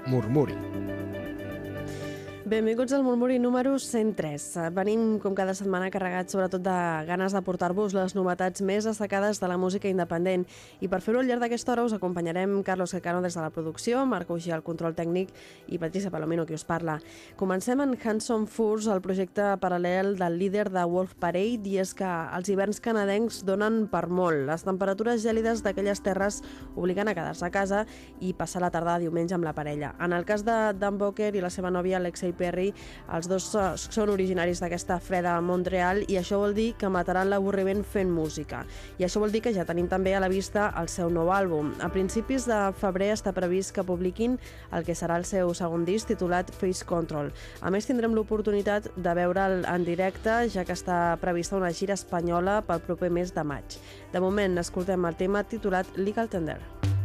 Murmuri. Benvinguts al Murmuri número 103. Venim, com cada setmana, carregats sobretot de ganes de portar-vos les novetats més destacades de la música independent. I per fer-ho al llarg d'aquesta hora us acompanyarem Carlos Quecano des de la producció, Marc Uixí al control tècnic i Patricia Palomino, qui us parla. Comencem en Handsome Furs, el projecte paral·lel del líder de Wolf Parade, i és que els hiverns canadencs donen per molt. Les temperatures gèlides d'aquelles terres obliguen a quedar-se a casa i passar la tarda de diumenge amb la parella. En el cas de Dan Boker i la seva nòvia Alexei Perry, els dos són originaris d'aquesta freda Montreal i això vol dir que mataran l'avorriment fent música. I això vol dir que ja tenim també a la vista el seu nou àlbum. A principis de febrer està previst que publiquin el que serà el seu segon disc titulat Face Control. A més, tindrem l'oportunitat de veure'l en directe, ja que està prevista una gira espanyola pel proper mes de maig. De moment, escoltem el tema titulat Legal Tender.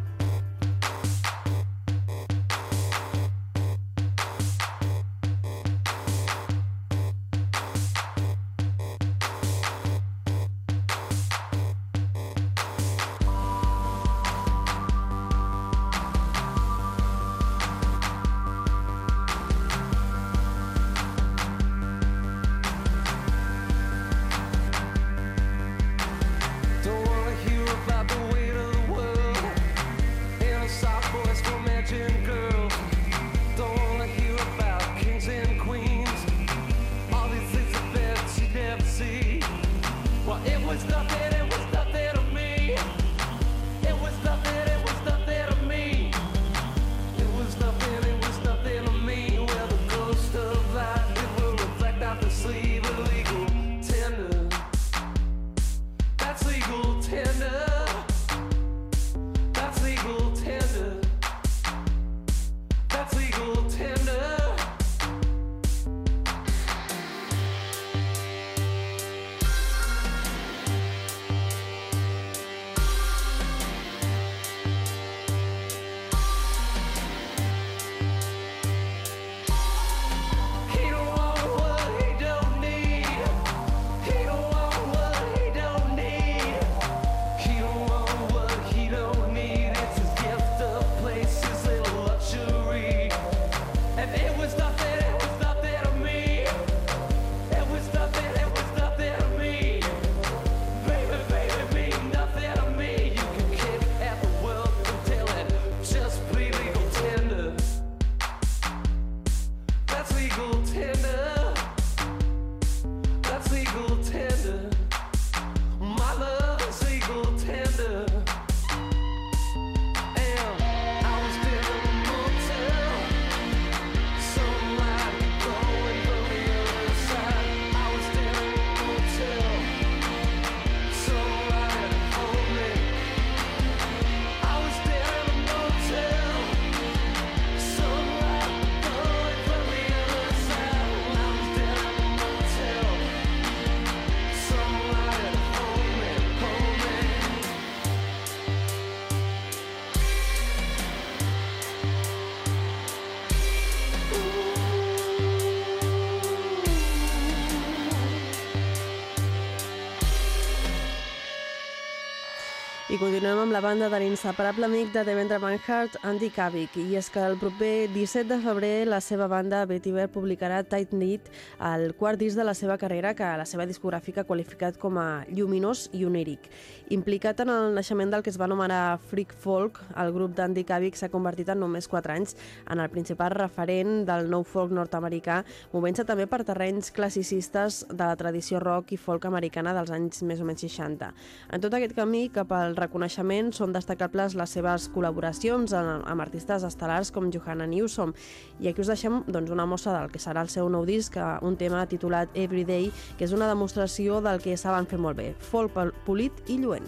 I continuem amb la banda de l'inseparable amic de Devendra Banhart, Andy Kavik. I és que el proper 17 de febrer la seva banda Vetiver publicarà Tight Knit, el quart disc de la seva carrera que la seva discogràfica ha qualificat com a lluminós i oníric. Implicat en el naixement del que es va anomenar Freak Folk, el grup d'Andy Kavik s'ha convertit en només 4 anys en el principal referent del nou folk nord-americà, movent-se també per terrenys classicistes de la tradició rock i folk americana dels anys més o menys 60. En tot aquest camí cap al reconeixement són destacables les seves col·laboracions amb artistes estel·lars com Johanna Newsom. I aquí us deixem una mostra del que serà el seu nou disc, un tema titulat Everyday, que és una demostració del que saben fer molt bé, folk polit i lluent.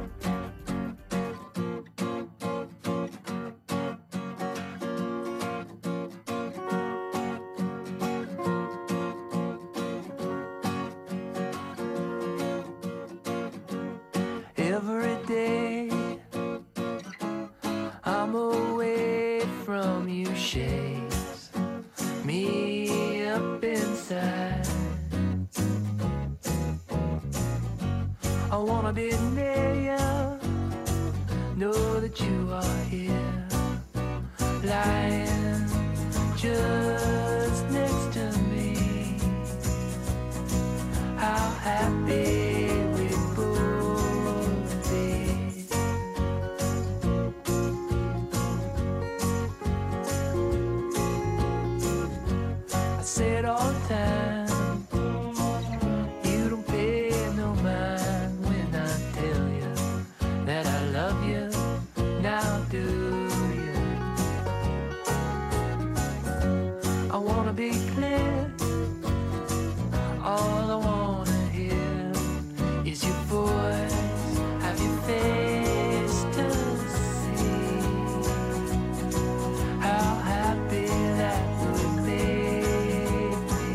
Every day I'm away from you, shakes me up inside. I wanna be near you, know that you are here, lying say it all the time. You don't pay no mind when I tell you that I love you. Now do you? I wanna be clear. All I wanna hear is your voice. Have your face to see how happy that would make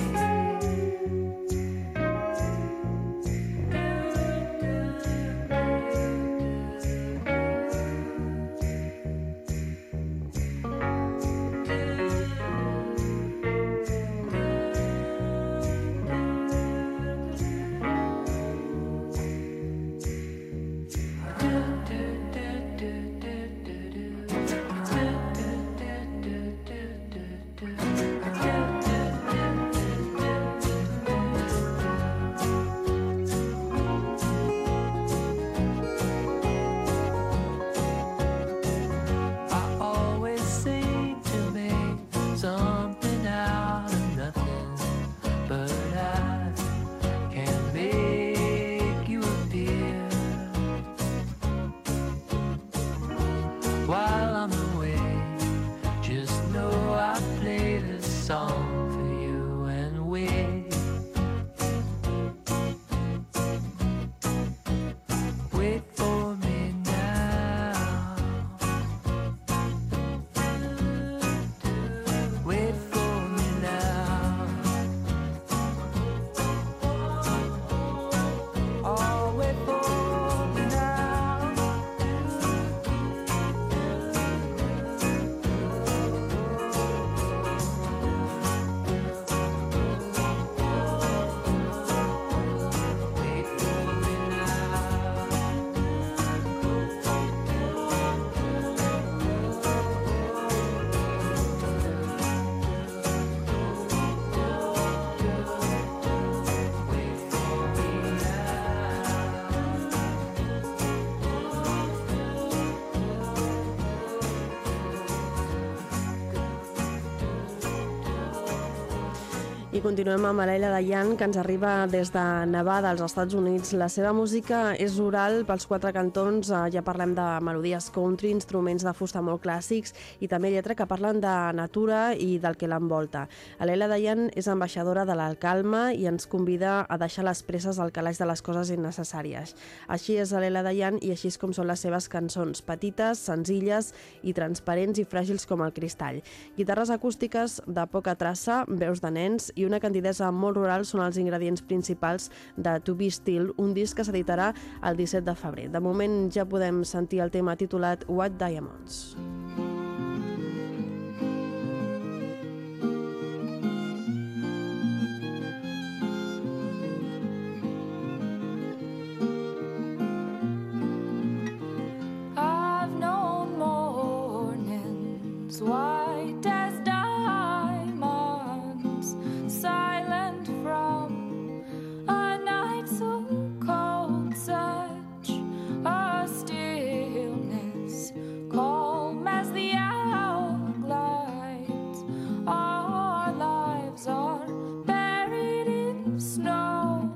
I continuem amb Laila Dayan, que ens arriba des de Nevada, als Estats Units. La seva música és oral pels quatre cantons, ja parlem de melodies country, instruments de fusta molt clàssics i també lletra que parlen de natura i del que l'envolta. Laila Dayan és ambaixadora de la calma i ens convida a deixar les presses al calaix de les coses innecessàries. Així és Laila Dayan i així és com són les seves cançons, petites, senzilles i transparents i fràgils com el cristall. Guitarres acústiques de poca traça, veus de nens i una candidesa molt rural són els ingredients principals de To Be Still, un disc que s'editarà el 17 de febrer. De moment ja podem sentir el tema titulat White Diamonds. I've known mornings white as diamonds, silent from a night so cold, such a stillness, calm as the hour glides. Our lives are buried in snow.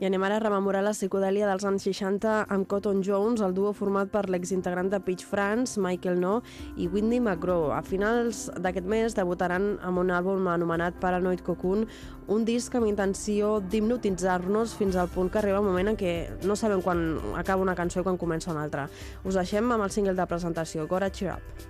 I anem ara a rememorar la psicodèlia dels anys 60 amb Cotton Jones, el duo format per l'exintegrant de Pitch France, Michael No, i Whitney McGraw. A finals d'aquest mes debutaran amb un àlbum anomenat Paranoid Cocoon, un disc amb intenció d'hipnotitzar-nos fins al punt que arriba un moment en què no sabem quan acaba una cançó i quan comença una altra. Us deixem amb el single de presentació, Gotta Cheer Up.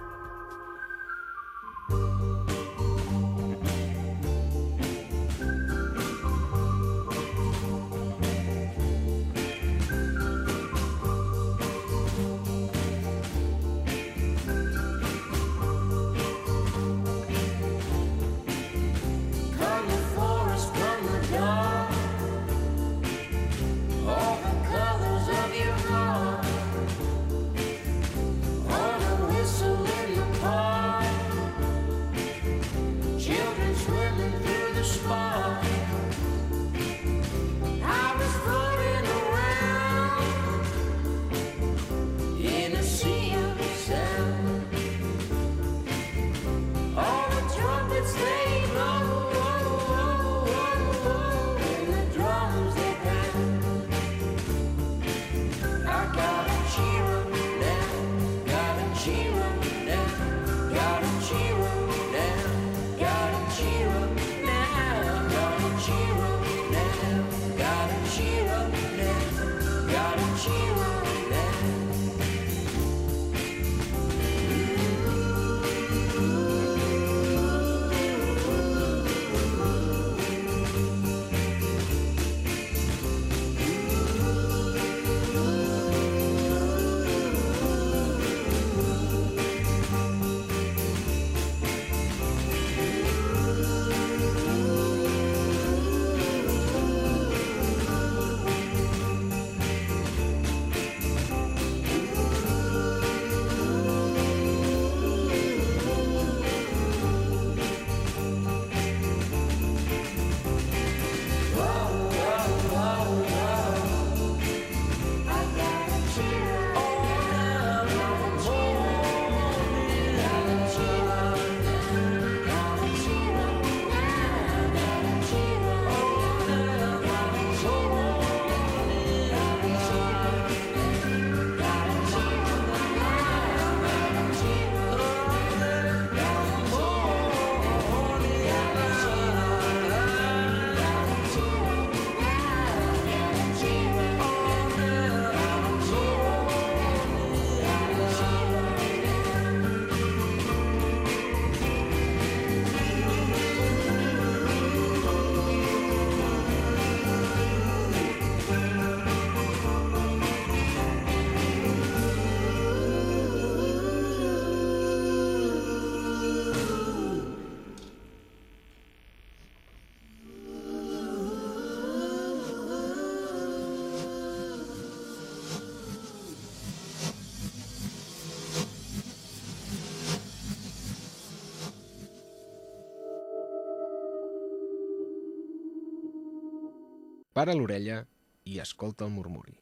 Para l'orella i escolta el murmuri.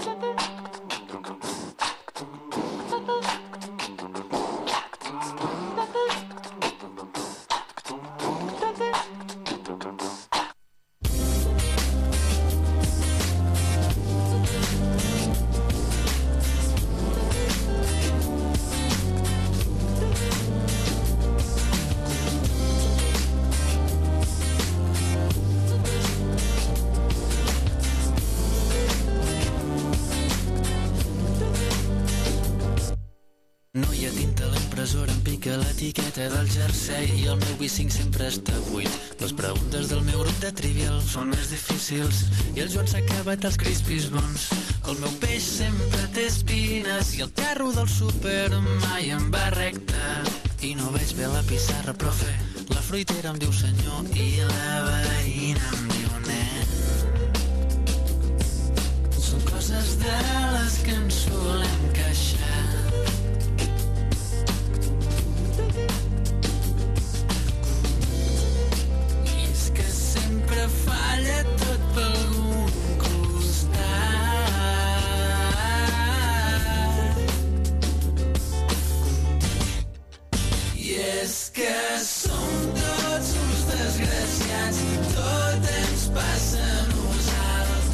L'etiqueta del jersei i el meu B5 sempre està buit. Les preguntes del meu grup de trivial són més difícils i el Joan s'ha acabat els crispis bons. El meu peix sempre té espines i el carro del súper mai em va recte. I no veig bé la pissarra, profe, la fruitera em diu senyor i la veïna em diu nen. Són coses de les que ens solem queixar. Falla tot per algun costat. I és que som tots uns desgraciats, tot ens passa a nosaltres.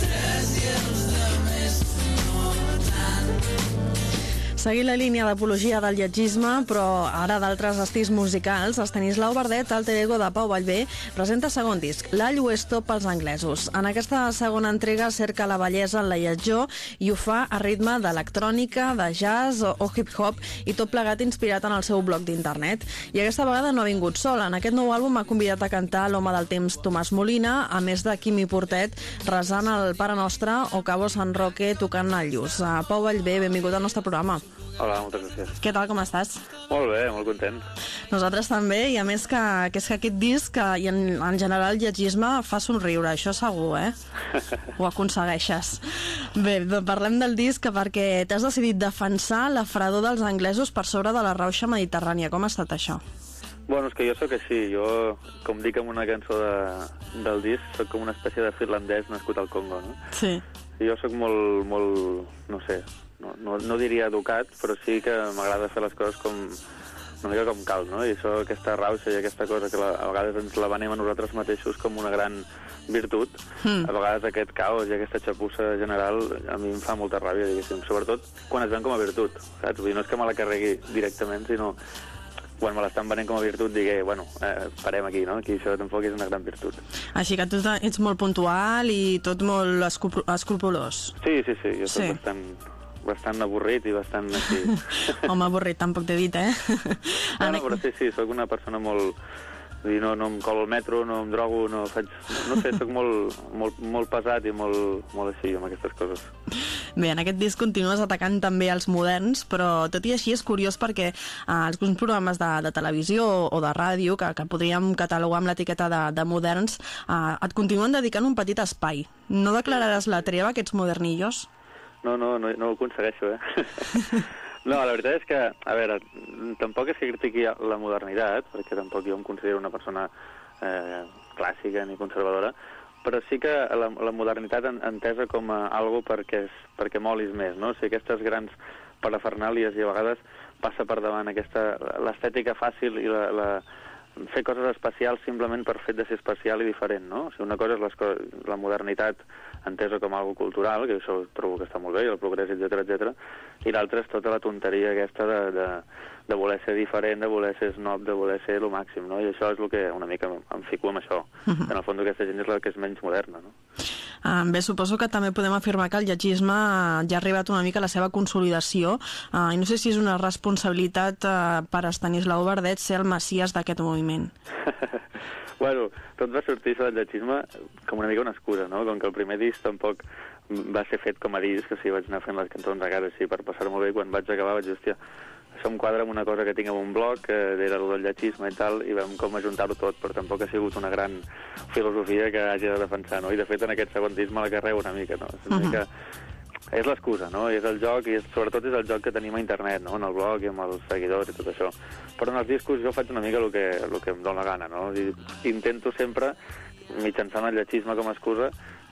Seguint la línia d'apologia del lletgisme, però ara d'altres estils musicals, Estanislau Verdet, alter ego de Pau Vallvé, presenta segon disc, L'all ho és tot pels anglesos. En aquesta segona entrega cerca la bellesa en la lletjor i ho fa a ritme d'electrònica, de jazz o hip-hop i tot plegat inspirat en el seu blog d'internet. I aquesta vegada no ha vingut sol. En aquest nou àlbum ha convidat a cantar l'home del temps Tomàs Molina, a més de Quimi Portet resant el Pare Nostre o Cabo San Roque tocant el lluç. Pau Vallvé, benvingut al nostre programa. Hola, moltes gràcies. Què tal, com estàs? Molt bé, molt content. Nosaltres també, i a més que és que aquest disc i en general el lletgisme fa somriure, això segur, eh? Ho aconsegueixes. Bé, doncs parlem del disc perquè t'has decidit defensar la fredor dels anglesos per sobre de la rauxa mediterrània. Com ha estat això? Bueno, és que jo sóc així. Jo, com dic en una cançó del disc, sóc com una espècie de finlandès nascut al Congo, no? Sí. Jo sóc molt, no sé, no diria educat, però sí que m'agrada fer les coses una mica com cal, no? I això, aquesta rauxa i aquesta cosa que a vegades ens la venem a nosaltres mateixos com una gran virtut, a vegades aquest caos i aquesta xapussa general a mi em fa molta ràbia, diguéssim, sobretot quan es ven com a virtut, saps? Vull dir, no és que me la carregui directament, sinó quan me l'estan venent com a virtut, digué, bueno, parem aquí, no? Aquí això tampoc és una gran virtut. Així que tu ets molt puntual i tot molt escrupolós. Sí, jo soc bastant avorrit i bastant així. Home, avorrit, tampoc t'he dit, eh? No, però sí, soc una persona molt... No em colo al metro, no em drogo, no faig... No sé, soc molt pesat i molt així amb aquestes coses. Bé, en aquest disc continues atacant també els moderns, però tot i així és curiós perquè alguns programes de televisió o de ràdio, que podríem catalogar amb l'etiqueta de moderns, et continuen dedicant un petit espai. No declararàs la treva, aquests modernillos? No ho aconsegueixo, eh? No, la veritat és que, a veure, tampoc és que critiqui la modernitat, perquè tampoc jo em considero una persona clàssica ni conservadora, però sí que la modernitat entesa com a algo perquè molis més, no? O sigui, aquestes grans parafernàlies i a vegades passa per davant l'estètica fàcil i fer coses especials simplement per fet de ser especial i diferent, no? O sigui, una cosa és la modernitat entesa com algo cultural, que això trobo que està molt bé, i el progrés, etc, i l'altra és tota la tonteria aquesta de voler ser diferent, de voler ser snob, de voler ser el màxim, no? I això és el que una mica em fico amb això, que en el fons aquesta gent és la que és menys moderna, no? Bé, suposo que també podem afirmar que el lletgisme ja ha arribat una mica a la seva consolidació i no sé si és una responsabilitat per Estanislau Verdet ser el messies d'aquest moviment. Bueno, tot va sortir això del lletgisme com una mica una excusa, no? Com que el primer disc tampoc va ser fet com a disc, o sigui, vaig anar fent les cançons a casa així per passar-m'ho bé, quan vaig acabar vaig dir, hòstia, això em quadra amb una cosa que tinc en un blog, que era el del lletgisme i tal, i vam com ajuntar-ho tot, però tampoc ha sigut una gran filosofia que hagi de defensar, no? I de fet en aquest segon disc me la carrego una mica, no? És una mica... És l'excusa, no? I és el joc, i sobretot és el joc que tenim a internet, no? En el blog i amb els seguidors i tot això. Però en els discos jo faig una mica el que em dóna la gana, no? I intento sempre, mitjançant el lletgisme com a excusa,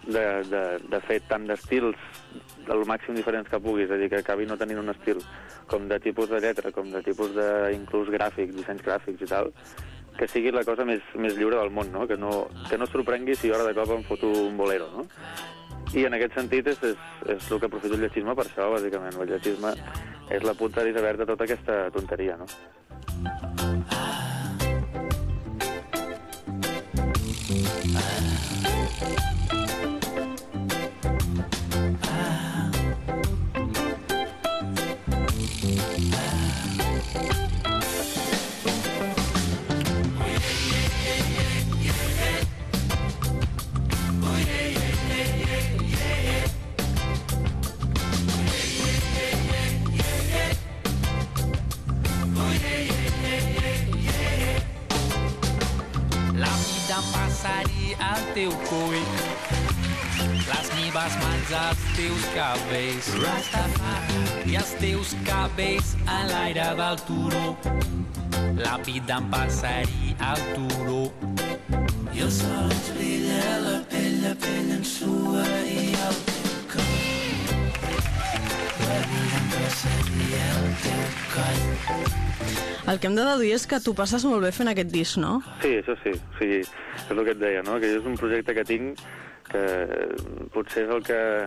de fer tant d'estils el màxim diferents que puguis, és a dir, que acabi no tenint un estil com de tipus de lletra, com de tipus inclús gràfics, dissenys gràfics i tal, que sigui la cosa més lliure del món, no? Que no sorprengui si ara de cop em foto un bolero, no? I en aquest sentit és el que aprofito el lletgisme per això, bàsicament. El lletgisme és la punta de l'iceberg de tota aquesta tonteria, no? Al teu coll, les meves mans als teus cabells, Rastafari, i els teus cabells en l'aire del turó. La vida em passaria al turó. I el sol ens brilla la pell en sua i el teu coll. La vida em passaria al teu coll. El que hem de deduir és que tu passes molt bé fent aquest disc, no? Sí, això sí. O sigui, és el que et deia, no? Que és un projecte que tinc que potser és el que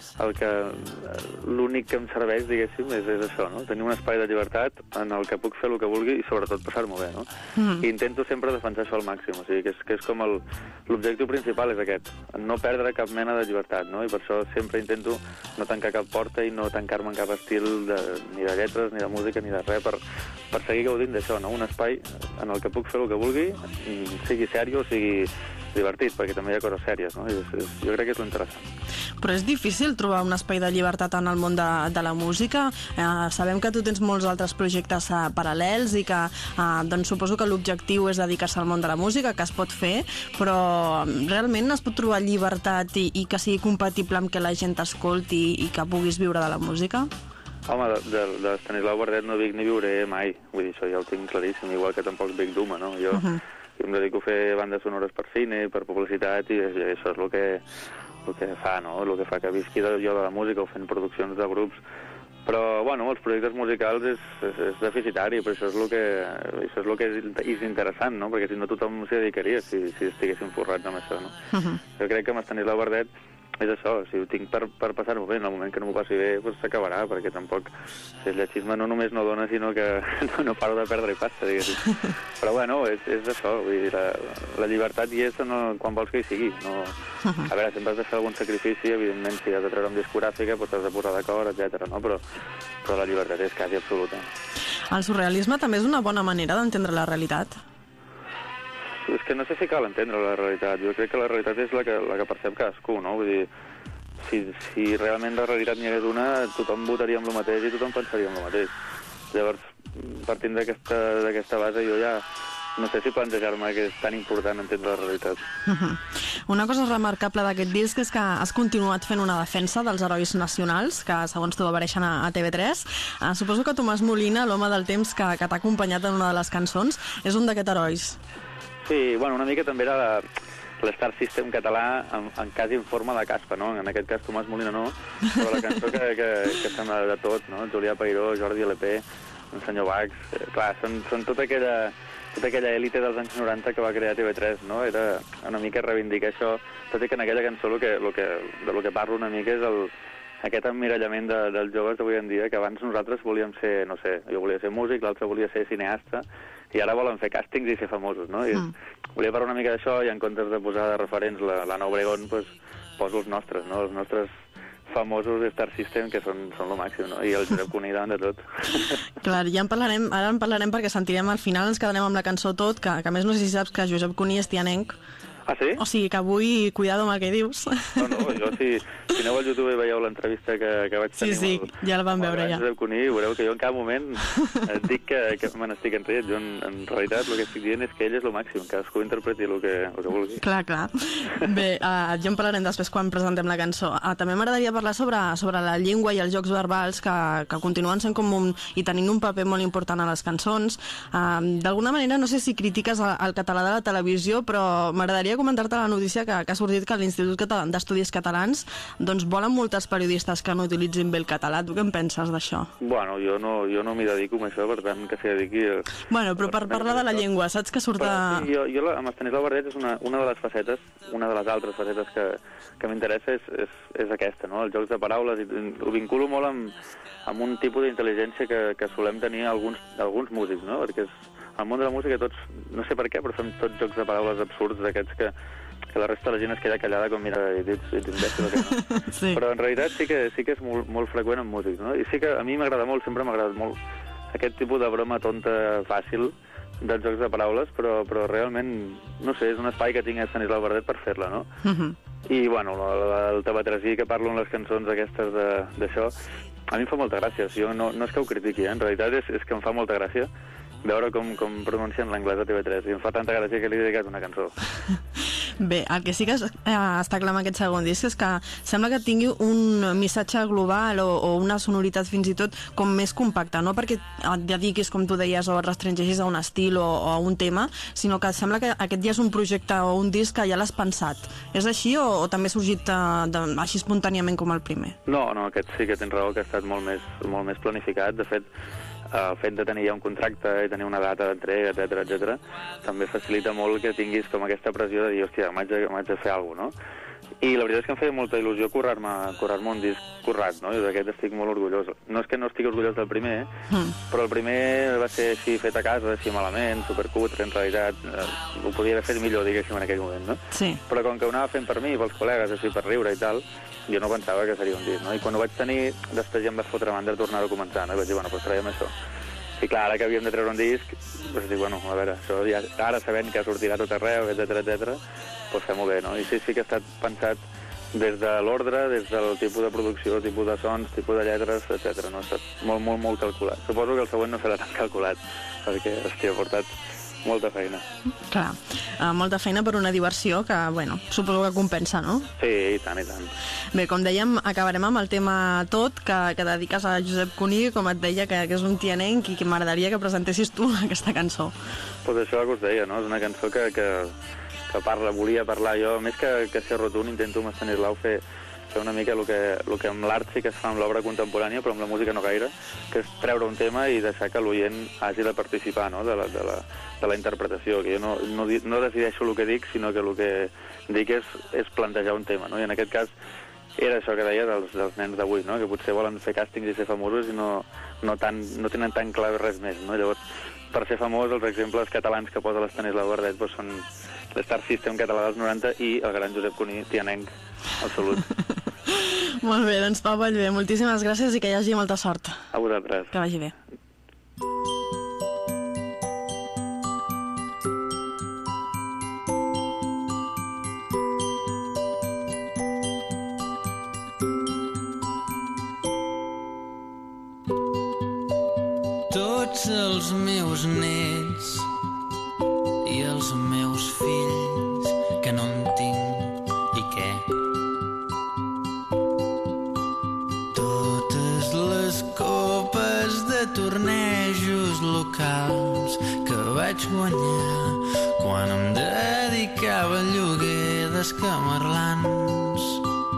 l'únic que em serveix, diguéssim, és això, no? Tenir un espai de llibertat en el que puc fer el que vulgui i sobretot passar-m'ho bé, no? I intento sempre defensar això al màxim, o sigui, que és com l'objectiu principal és aquest, no perdre cap mena de llibertat, no? I per això sempre intento no tancar cap porta i no tancar-me en cap estil ni de lletres, ni de música, ni de res, per seguir gaudint d'això, no? Un espai en el que puc fer el que vulgui, sigui sèrio o sigui divertit, perquè també hi ha coses sèries, no? Jo crec que és l'interessant. Però és difícil trobar un espai de llibertat en el món de la música. Sabem que tu tens molts altres projectes paral·lels i que doncs suposo que l'objectiu és dedicar-se al món de la música, que es pot fer, però realment es pot trobar llibertat i que sigui compatible amb que la gent t'escolti i que puguis viure de la música? Home, de Estanislau Bardet no vic ni viuré mai, vull dir, això ja ho tinc claríssim, igual que tampoc vic d'Uma, no? Jo em dedico a fer bandes sonores per cine, per publicitat, i això és el que fa, no? El que fa que visqui jo de la música o fent produccions de grups. Però, bueno, els projectes musicals és deficitari, però això és el que és interessant, no? Perquè si no tothom s'hi dedicaria si estiguéssim forrats amb això, no? Jo crec que amb Estanislau Bardet és això, si ho tinc per passar-m'ho bé, en el moment que no m'ho passi bé, doncs s'acabarà, perquè tampoc el lletxisme no només no dona, sinó que no paro de perdre-hi pasta, diguéssim. Però bueno, és això, vull dir, la llibertat hi és quan vols que hi sigui. No... A veure, sempre has de fer algun sacrifici, evidentment, si has de treure amb discogràfica, doncs t'has de posar d'acord, etc. no? Però la llibertat és quasi absoluta. El surrealisme també és una bona manera d'entendre la realitat? És que no sé si cal entendre la realitat. Jo crec que la realitat és la que percep cadascú, no? Vull dir, si realment la realitat n'hi hagués una, tothom votaria amb el mateix i tothom pensaria amb el mateix. Llavors, partint d'aquesta base, jo ja no sé si plantejar-me que és tan important entendre la realitat. Una cosa remarcable d'aquest disc és que has continuat fent una defensa dels herois nacionals, que segons tu apareixen a TV3. Suposo que Tomàs Molina, l'home del temps que t'ha acompanyat en una de les cançons, és un d'aquests herois. Sí, bueno, una mica també era l'Star System català en quasi en forma de caspa, no? En aquest cas Tomàs Molina no, però la cançó que sembla de tot, no? Julià Peiró, Jordi LP, el senyor Bax... Clar, són tota aquella élite dels anys 90 que va crear TV3, no? Era una mica reivindicar això, tot i que en aquella cançó de lo que parlo una mica és aquest emmirallament dels joves d'avui en dia, que abans nosaltres volíem ser, no sé, jo volia ser músic, l'altre volia ser cineasta, i ara volen fer càstings i ser famosos, no? I volia parlar una mica d'això i en comptes de posar de referents l'Anna Obregón, doncs poso els nostres, no? Els nostres famosos Star System, que són el màxim, no? I el Josep Cuní davant de tot. Clar, ja ara en parlarem perquè sentirem al final, ens quedarem amb la cançó tot, que a més no sé si saps que Josep Cuní és tianenc. Ah, sí? O sigui que avui, cuidado amb el que dius. No, jo si aneu al YouTube i veieu l'entrevista que vaig tenir sí, ja la vam veure ja. Josep Cuní, veureu que jo en cap moment et dic que me n'estic enrient. Jo en realitat el que estic dient és que ell és el màxim, cadascú interpreti el que vulgui. Clar. Bé, ja en parlarem després quan presentem la cançó. També m'agradaria parlar sobre la llengua i els jocs verbals que continuen sent i tenint un paper molt important a les cançons. D'alguna manera, no sé si critiques el català de la televisió, però m'agradaria comentar-te la notícia que ha sortit que a l'Institut d'Estudis Catalans doncs volen moltes periodistes que no utilitzin bé el català. Tu què en penses d'això? Bueno, jo no m'hi dedico a això, per tant, que s'hi dediqui... Bueno, però per parlar de la llengua, saps que surt Sí, jo amb Estanislau Bardet és una de les facetes, una de les altres facetes que m'interessa és aquesta, no? Els jocs de paraules, i ho vinculo molt amb un tipus d'intel·ligència que solem tenir alguns músics, no? Perquè al món de la música tots, no sé per què, però fem tots jocs de paraules absurds d'aquests que la resta de la gent es queda callada com mira, ets imbècil o què, no? Sí. Però en realitat sí que és molt freqüent en músics, no? I sí que a mi m'agrada molt, sempre m'ha agradat molt aquest tipus de broma tonta fàcil dels jocs de paraules, però realment, no sé, és un espai que tinc a Estanislau Bardet per fer-la, no? I, bueno, el tabatresí que parlo en les cançons aquestes d'això, a mi em fa molta gràcia. Jo no és que ho critiqui, en realitat és que em fa molta gràcia veure com pronuncien l'anglès a TV3, i em fa tanta gràcia que li he dedicat una cançó. Bé, el que sí que està clar amb aquest segon disc és que sembla que tingui un missatge global o una sonoritat fins i tot com més compacta, no perquè et dediquis, com tu deies, o et restringeixis a un estil o a un tema, sinó que sembla que aquest ja és un projecte o un disc que ja l'has pensat. És així o també ha sorgit així espontàniament com el primer? No, aquest sí que tens raó, que ha estat molt més planificat. De fet, el fet de tenir ja un contracte i tenir una data d'entrega, etc., també facilita molt que tinguis com aquesta pressió de dir, hòstia, m'haig de fer alguna cosa, no? I la veritat és que em feia molta il·lusió currar-me un disc currat, no? I d'aquest estic molt orgullós. No és que no estigui orgullós del primer, però el primer va ser així fet a casa, així malament, supercutre, en realitat. Ho podia haver fet millor, diguéssim, en aquell moment, no? Sí. Però com que ho anava fent per mi, pels col·legues, així per riure i tal, jo no pensava que seria un disc, no? I quan ho vaig tenir, després ja em va fotre mandra de tornar-ho a començar, no? I vaig dir, bueno, doncs traiem això. I clar, ara que havíem de treure un disc, doncs dic, bueno, a veure, això ja, ara sabent que sortirà tot arreu, etc, doncs fem-ho bé, no? I sí que ha estat pensat des de l'ordre, des del tipus de producció, tipus de sons, tipus de lletres, etc. No? Ha estat molt, molt, molt calculat. Suposo que el següent no serà tan calculat, perquè, hòstia, ha portat molta feina. Clar, molta feina per una diversió que, bueno, suposo que compensa, no? Sí, i tant, i tant. Bé, com dèiem, acabarem amb el tema Tot, que dediques a Josep Cuní, com et deia, que és un tianenc i que m'agradaria que presentessis tu aquesta cançó. Doncs això que us deia, no? És una cançó que volia parlar jo, més que ser rotund, intento amb Estanislau fer una mica el que amb l'art sí que es fa amb l'obra contemporània, però amb la música no gaire, que és treure un tema i deixar que l'oient hagi de participar, no? de la interpretació, que jo no decideixo el que dic, sinó que el que dic és plantejar un tema, no? I en aquest cas era això que deia dels nens d'avui, no? Que potser volen fer càstings i ser famosos i no tenen tan clar res més, no? Llavors, per ser famós, els exemples catalans que posa l'Estanislau Verdet doncs són l'Star System català dels 90 i el gran Josep Cuní, tianenc, absolut. Molt bé, doncs Pau Vallvé, moltíssimes gràcies i que hi hagi molta sort. A vosaltres. Que vagi bé. Tots els meus nets i els meus fills, que no en tinc i què. Totes les copes de tornejos locals que vaig guanyar quan em dedicava al lloguer d'escamarlans.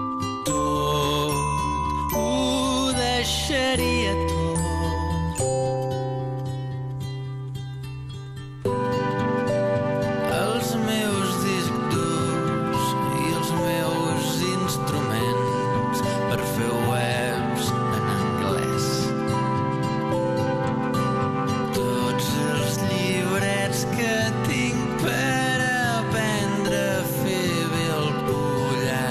Tot ho deixaria tot. Que tinc per aprendre a fer bé el pollar.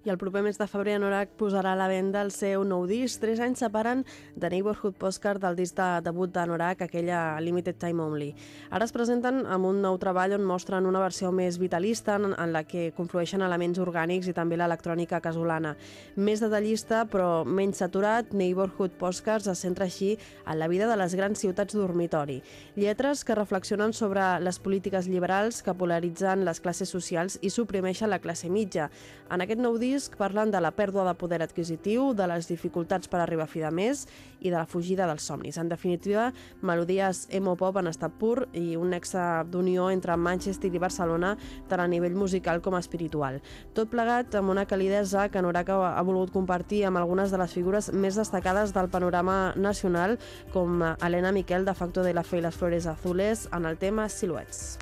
I el proper mes de febrer Anorak posarà a la venda el seu nou disc. 3 anys separen The Neighborhood Postcard del disc de debut d'Anorak, aquella Limited Time Only. Ara es presenten amb un nou treball on mostren una versió més vitalista en la que conflueixen elements orgànics i també l'electrònica casolana. Més detallista però menys saturat, Neighborhood Postcards es centra així en la vida de les grans ciutats dormitori. Lletres que reflexionen sobre les polítiques liberals que polaritzen les classes socials i suprimeixen la classe mitja. En aquest nou disc parlen de la pèrdua de poder adquisitiu, de les dificultats per arribar a fi de mes i de la fugida dels somnis. En definitiva, melodies emo-pop en estat pur i un nexe d'unió entre Manchester i Barcelona tant a nivell musical com espiritual. Tot plegat amb una calidesa que Anorak ha volgut compartir amb algunes de les figures més destacades del panorama nacional, com Elena Miquel de Facto de la Fe i les Flores Azules en el tema Silhouettes.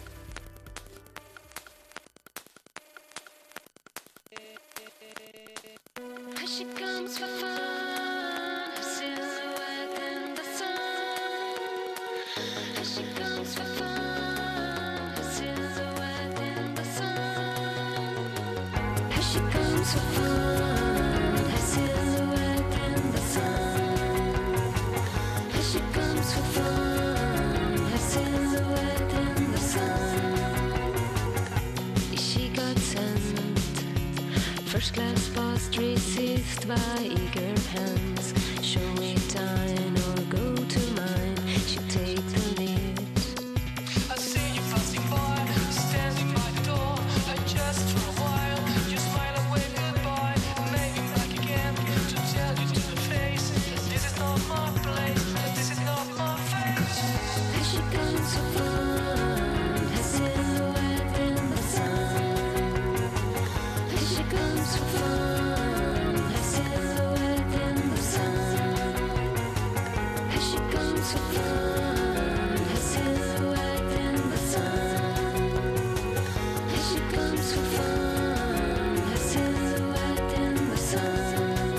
She comes for fun, her silhouette in the sun. She comes for fun, her silhouette in the sun. She comes for fun, her silhouette in the sun. She comes for fun, her silhouette in the sun. She got sent first class post received by eager hands. Show me time or go to mine. She take the lead. I see you passing by, standing by the door. Just for a while, you smile and wave goodbye. Maybe back again to tell you to the face. This is not my place, this is not my face. Here she comes for fun, her silhouette in the sun. Here she comes for fun, her silhouette in the sun. Here she comes for fun, her silhouette in the sun. Here she comes for fun, her silhouette in the sun.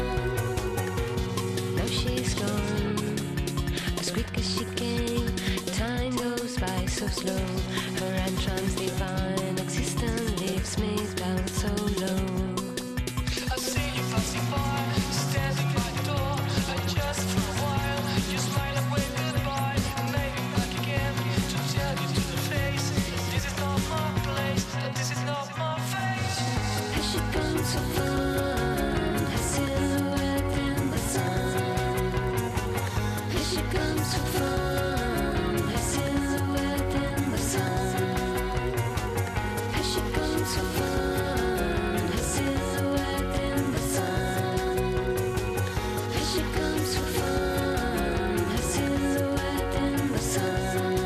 Now she's gone, as quick as she came. Time goes by so slow. Her entrance divine, existence leaves me down so low. I see you passing by, standing by the door. Just for a while, you smile and wave goodbye. Maybe back again to tell you to the face. This is not my place, this is not my face. Here she comes for fun, her silhouette in the sun. Here she comes for fun, her silhouette in the sun. Here she comes for fun, her silhouette in the sun. Here she comes for fun, her silhouette in the sun.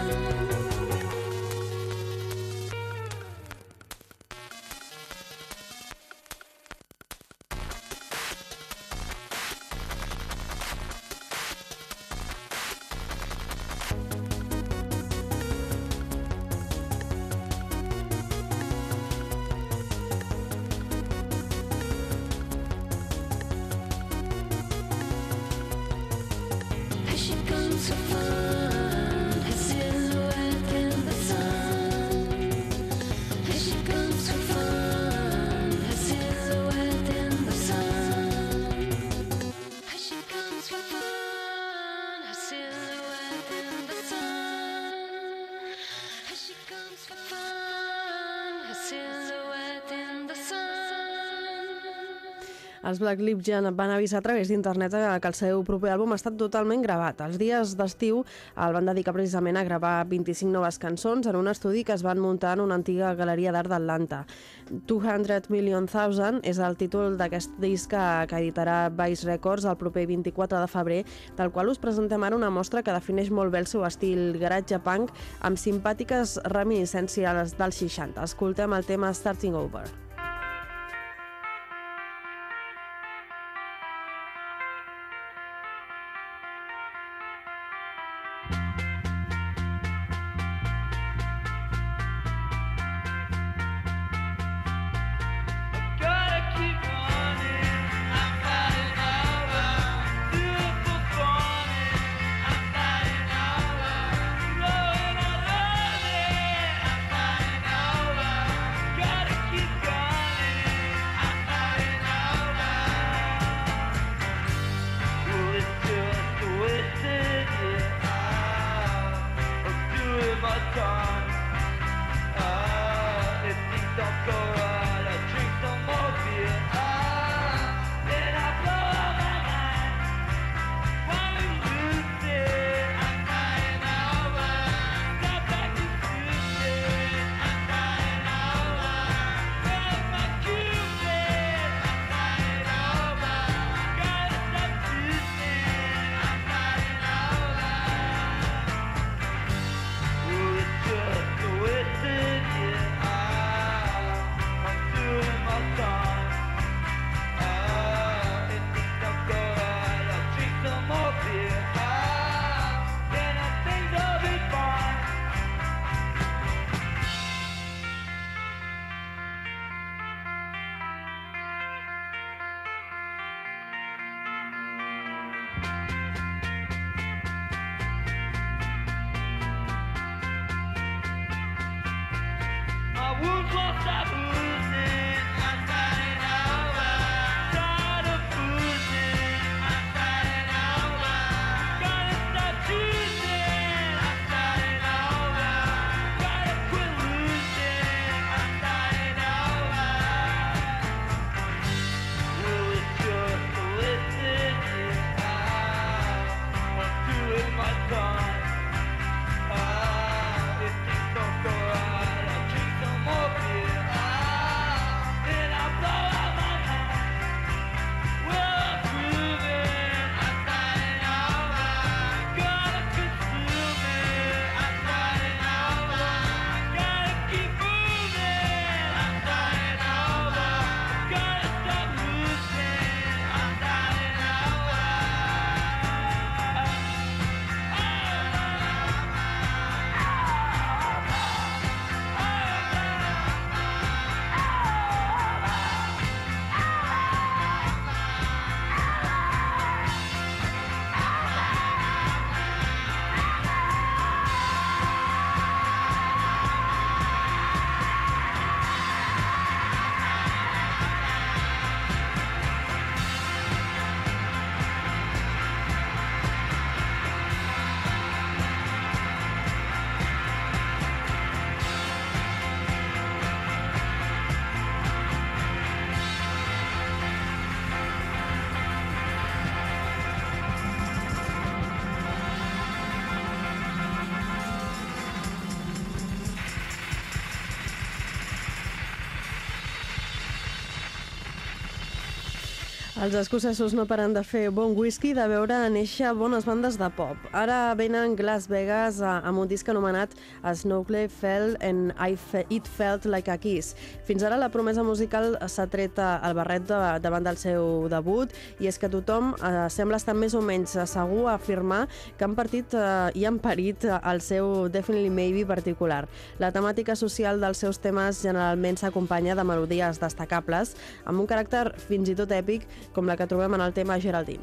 Here she comes for fun, her silhouette in the sun. Here she comes for fun, her silhouette in the sun. Here she comes for fun, her silhouette in the sun. Here she comes for fun, her silhouette in the sun. Els Black Lips ja van avisar a través d'internet que el seu proper àlbum ha estat totalment gravat. Els dies d'estiu el van dedicar precisament a gravar 25 noves cançons en un estudi que es van muntar en una antiga galeria d'art d'Atlanta. 200 Million Thousand és el títol d'aquest disc que editarà Vice Records el proper 24 de febrer, del qual us presentem ara una mostra que defineix molt bé el seu estil garatge punk amb simpàtiques reminiscències dels 60. Escoltem el tema Starting Over. Gotta keep running, I'm fighting over. Beautiful morning, I'm fighting over. Rolling on lonely, I'm fighting over. Gotta keep going. wounds won't stop oozing. I'm starting over. Tired of boozing. I'm starting over. Gotta stop choosing. I'm starting over. Gotta quit losing. I'm starting over. Will it just listen? I'm doing my time. If things don't go right, I'll drink some more beer. Then I'll blow out my mind. Well, I'm grooving. I'm starting over. Gotta consume it. I'm starting over. Gotta keep moving. I'm starting over. Gotta stop losing. I'm starting over. Els escocesos no paren de fer bon whisky i de veure néixer bones bandes de pop. Ara venen Las Vegas amb un disc anomenat Snowflake Fell and It Felt Like a Kiss. Fins ara la promesa musical s'ha tret el barret davant del seu debut i és que tothom sembla estar més o menys segur a afirmar que han partit i han parit el seu Definitely Maybe particular. La temàtica social dels seus temes generalment s'acompanya de melodies destacables amb un caràcter fins i tot èpic com la que trobem en el tema Geraldine.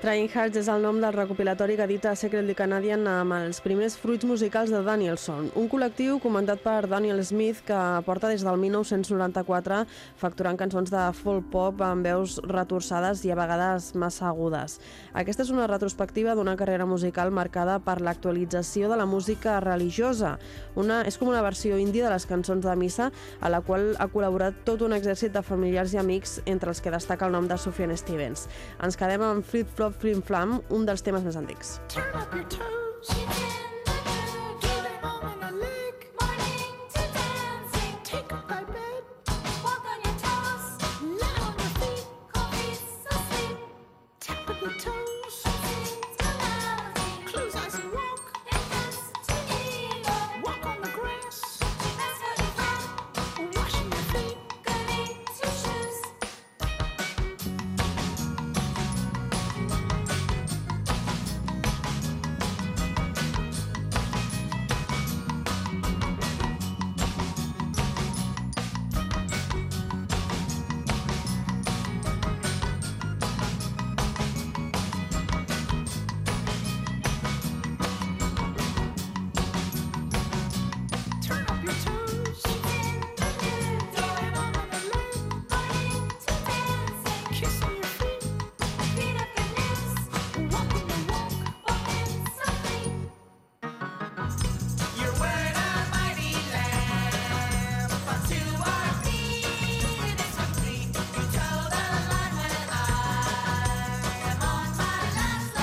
Trying Hearts és el nom del recopilatori que edita Secretly Canadian amb els primers fruits musicals de Danielson, un col·lectiu comandat per Daniel Smith que porta des del 1994 facturant cançons de folk pop amb veus retorçades i a vegades massa agudes. Aquesta és una retrospectiva d'una carrera musical marcada per l'actualització de la música religiosa. És com una versió indie de les cançons de missa a la qual ha col·laborat tot un exèrcit de familiars i amics, entre els que destaca el nom de Sufjan Stevens. Ens quedem amb Flip Flop Flim Flam, un dels temes més antics. Turn up your toes. Give a moment a leg. Take up thy bed. Lie on your feet. Tap of the toes. Close eyes and walk. Walk on the grass. Washing your feet. Turn up your toes. Throw it on the leg. Kissing your feet. Walking the walk. Your word, Almighty Lamb, unto our feet is complete. You told the line when I am on my last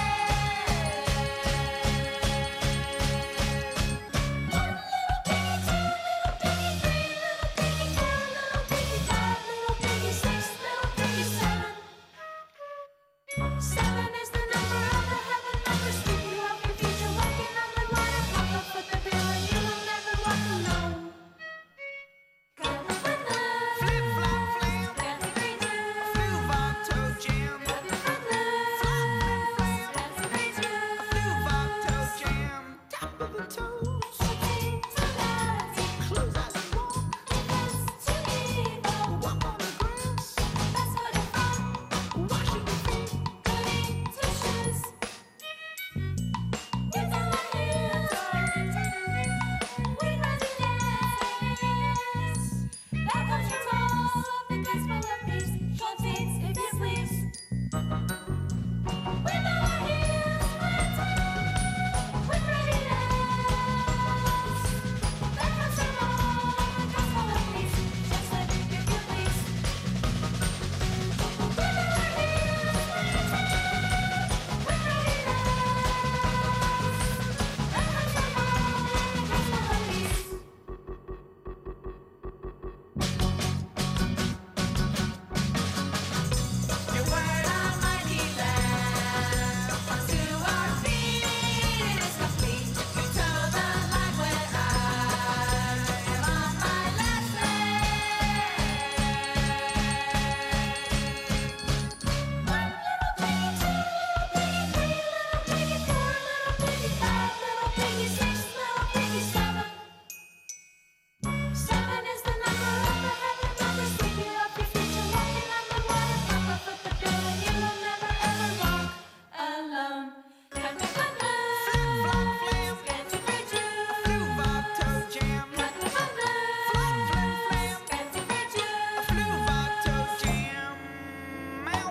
Seven is the number of the heaven numbers. Speaking of your future, walking on the water. Papa put the pill and you will never walk alone. Got the flip flop flam. Fancy creature. Flu-va-to jam. Got the flip flop flam. Fancy creature. Flu-va-to jam. Top of the toes. Close eyes and walk. Walk on the grass. Washing your feet. Your word, Almighty Lamb, unto our feet it is complete. You told the line when I am on my last leg. One little piggy, two little piggy, three little piggy, four little piggy, five little piggy, six little piggy, seven. Seven is the number of the heaven numbers. Speaking of your future, walking on the water. Papa put the pill and you will never ever walk alone. Got the flip flop flam. Fancy creature. Flu-va-to jam. Got the flip flop flam. Fancy creature. Flu-va-to jam. Out.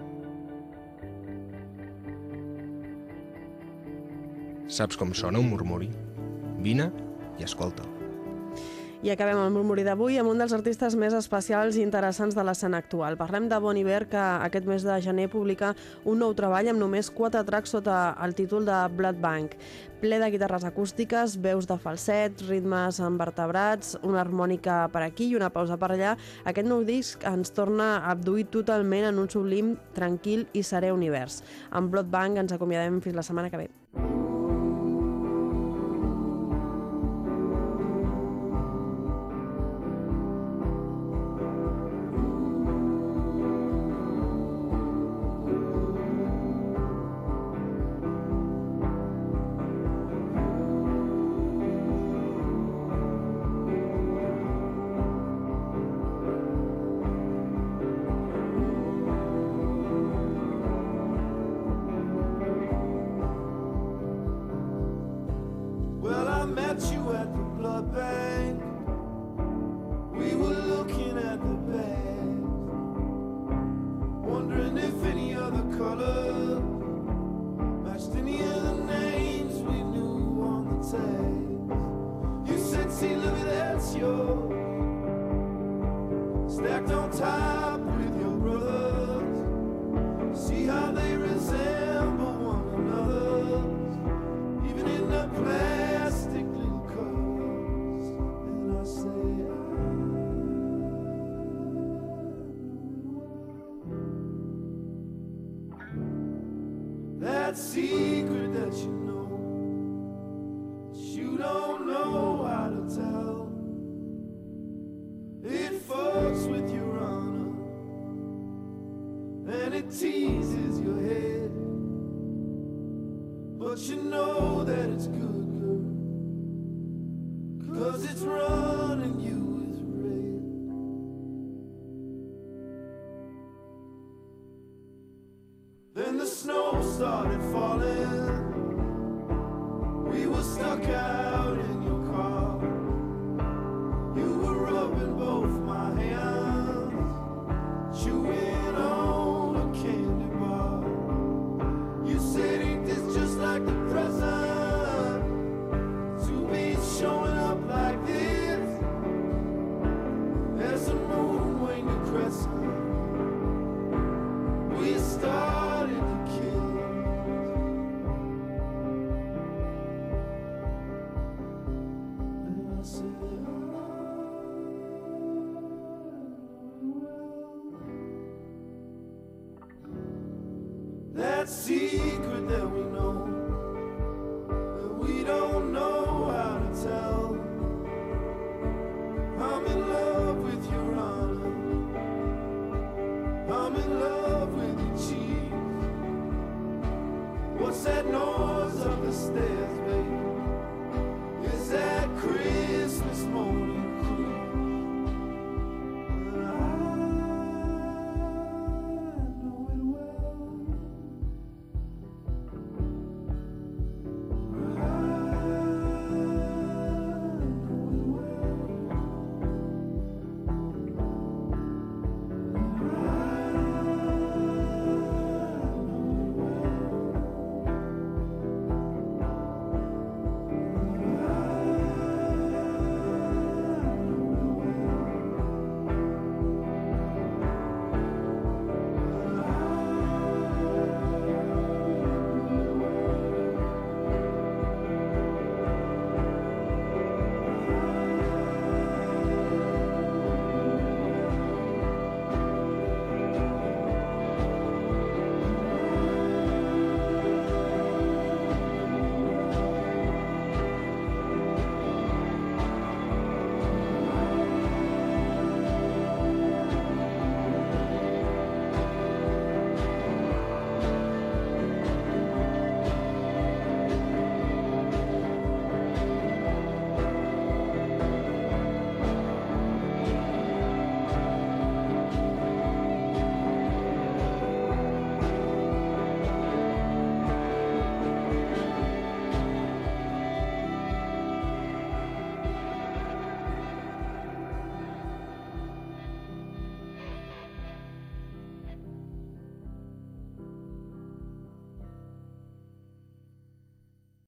Saps com sona un murmuri? Vine i escolta'l. I acabem el murmuri d'avui amb un dels artistes més especials i interessants de l'escena actual. Parlem de Bon Iver, que aquest mes de gener publica un nou treball amb només 4 tracks sota el títol de Blood Bank. Ple de guitarres acústiques, veus de falset, ritmes envertebrats, una harmònica per aquí i una pausa per allà, aquest nou disc ens torna abduït totalment en un sublim, tranquil i serè univers. Amb Blood Bank ens acomiadem fins la setmana que ve. yours, stacked on top with your brothers. See how they resemble one another's, even in the plastic little covers. And I say, that secret that you know, but you don't know how to tell. It fucks with your honor, and it teases your head. But you know that it's good, girl, 'cause it's running you with red. Then the snow started falling. We were stuck out in your car. You were rubbing both my hands, chewing on a candy bar. You said, ain't this just like the present, to be showing up like this? There's a moon when you're crescent. We started to kill. And I said, that secret that we know, that we don't know how to tell. I'm in love with your honor, I'm in love with your cheese. What's that noise up the stairs, baby?